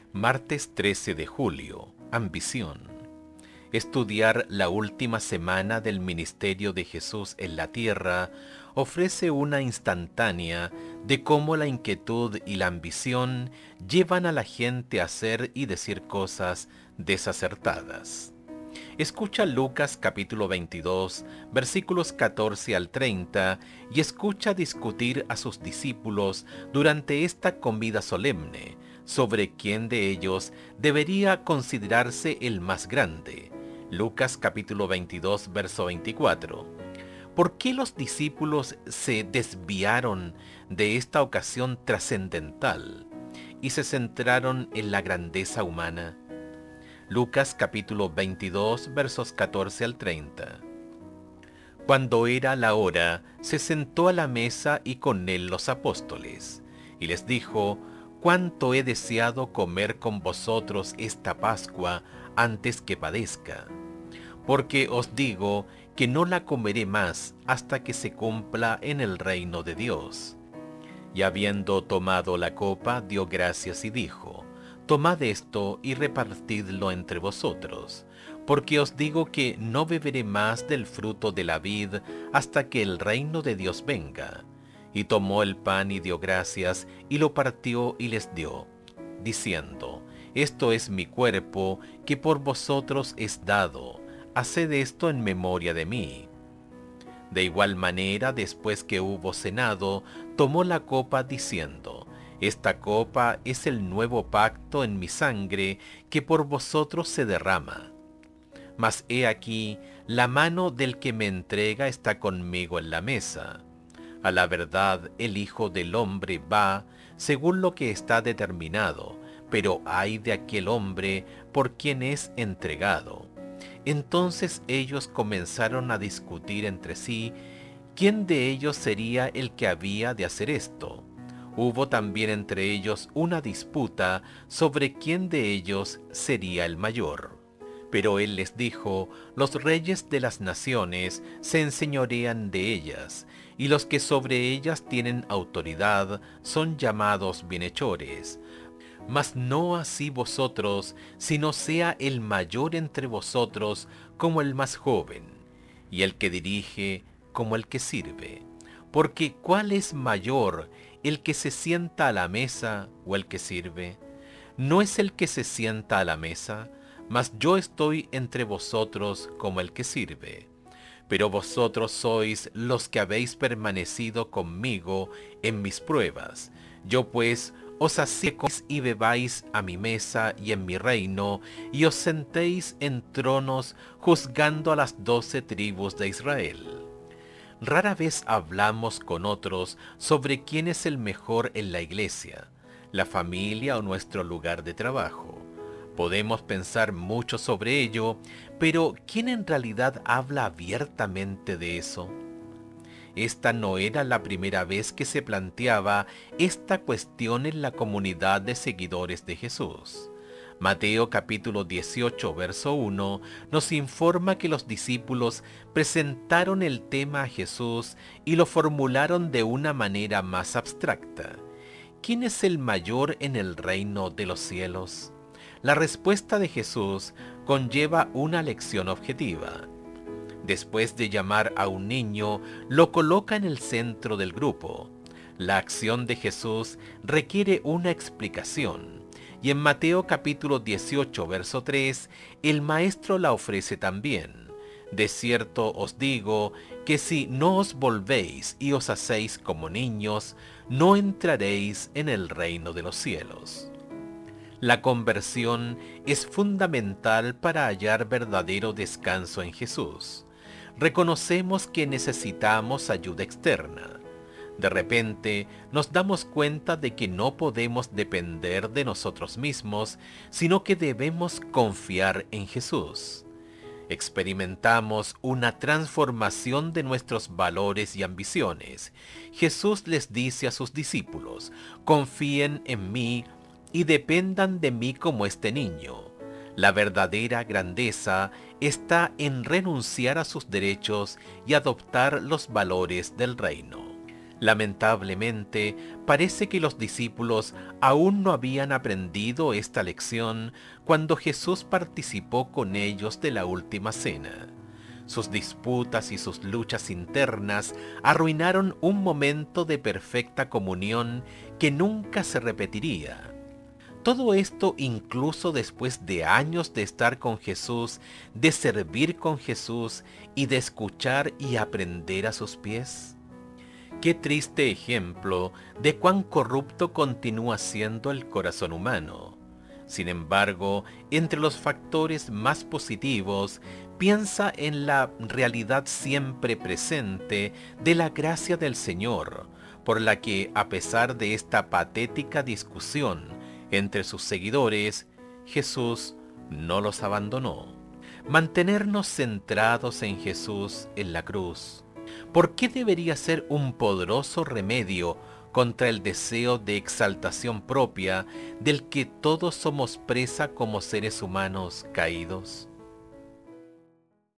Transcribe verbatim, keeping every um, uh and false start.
Martes trece de julio. Ambición. Estudiar la última semana del ministerio de Jesús en la tierra ofrece una instantánea de cómo la inquietud y la ambición llevan a la gente a hacer y decir cosas desacertadas. Escucha Lucas capítulo veintidós, versículos catorce al treinta, y escucha discutir a sus discípulos durante esta comida solemne sobre quién de ellos debería considerarse el más grande. Lucas capítulo veintidós, verso veinticuatro. ¿Por qué los discípulos se desviaron de esta ocasión trascendental y se centraron en la grandeza humana? Lucas capítulo veintidós, versos catorce al treinta. Cuando era la hora, se sentó a la mesa y con él los apóstoles, y les dijo: «Cuánto he deseado comer con vosotros esta Pascua antes que padezca, porque os digo que no la comeré más hasta que se cumpla en el reino de Dios». Y habiendo tomado la copa, dio gracias y dijo: «Tomad esto y repartidlo entre vosotros, porque os digo que no beberé más del fruto de la vid hasta que el reino de Dios venga». Y tomó el pan y dio gracias, y lo partió y les dio, diciendo: «Esto es mi cuerpo, que por vosotros es dado. Haced esto en memoria de mí». De igual manera, después que hubo cenado, tomó la copa diciendo: «Esta copa es el nuevo pacto en mi sangre, que por vosotros se derrama. Mas he aquí, la mano del que me entrega está conmigo en la mesa. A la verdad, el Hijo del Hombre va según lo que está determinado, pero ay de aquel hombre por quien es entregado». Entonces ellos comenzaron a discutir entre sí quién de ellos sería el que había de hacer esto. Hubo también entre ellos una disputa sobre quién de ellos sería el mayor. Pero él les dijo: «Los reyes de las naciones se enseñorean de ellas, y los que sobre ellas tienen autoridad son llamados bienhechores. Mas no así vosotros, sino sea el mayor entre vosotros como el más joven, y el que dirige como el que sirve. Porque ¿cuál es mayor, el que se sienta a la mesa o el que sirve? ¿No es el que se sienta a la mesa? Mas yo estoy entre vosotros como el que sirve. Pero vosotros sois los que habéis permanecido conmigo en mis pruebas. Yo pues os hacía y bebáis a mi mesa y en mi reino, y os sentéis en tronos juzgando a las doce tribus de Israel». Rara vez hablamos con otros sobre quién es el mejor en la iglesia, la familia o nuestro lugar de trabajo. Podemos pensar mucho sobre ello, pero ¿quién en realidad habla abiertamente de eso? Esta no era la primera vez que se planteaba esta cuestión en la comunidad de seguidores de Jesús. Mateo capítulo dieciocho, verso uno, nos informa que los discípulos presentaron el tema a Jesús y lo formularon de una manera más abstracta. ¿Quién es el mayor en el reino de los cielos? La respuesta de Jesús conlleva una lección objetiva. Después de llamar a un niño, lo coloca en el centro del grupo. La acción de Jesús requiere una explicación, y en Mateo capítulo dieciocho, verso tres, el Maestro la ofrece también. «De cierto os digo que si no os volvéis y os hacéis como niños, no entraréis en el reino de los cielos». La conversión es fundamental para hallar verdadero descanso en Jesús. Reconocemos que necesitamos ayuda externa. De repente nos damos cuenta de que no podemos depender de nosotros mismos, sino que debemos confiar en Jesús. Experimentamos una transformación de nuestros valores y ambiciones. Jesús les dice a sus discípulos: «Confíen en mí y dependan de mí como este niño». La verdadera grandeza está en renunciar a sus derechos y adoptar los valores del reino. Lamentablemente, parece que los discípulos aún no habían aprendido esta lección cuando Jesús participó con ellos de la última cena. Sus disputas y sus luchas internas arruinaron un momento de perfecta comunión que nunca se repetiría. Todo esto incluso después de años de estar con Jesús, de servir con Jesús y de escuchar y aprender a sus pies. Qué triste ejemplo de cuán corrupto continúa siendo el corazón humano. Sin embargo, entre los factores más positivos, piensa en la realidad siempre presente de la gracia del Señor, por la que, a pesar de esta patética discusión entre sus seguidores, Jesús no los abandonó. Mantenernos centrados en Jesús en la cruz, ¿por qué debería ser un poderoso remedio contra el deseo de exaltación propia del que todos somos presa como seres humanos caídos?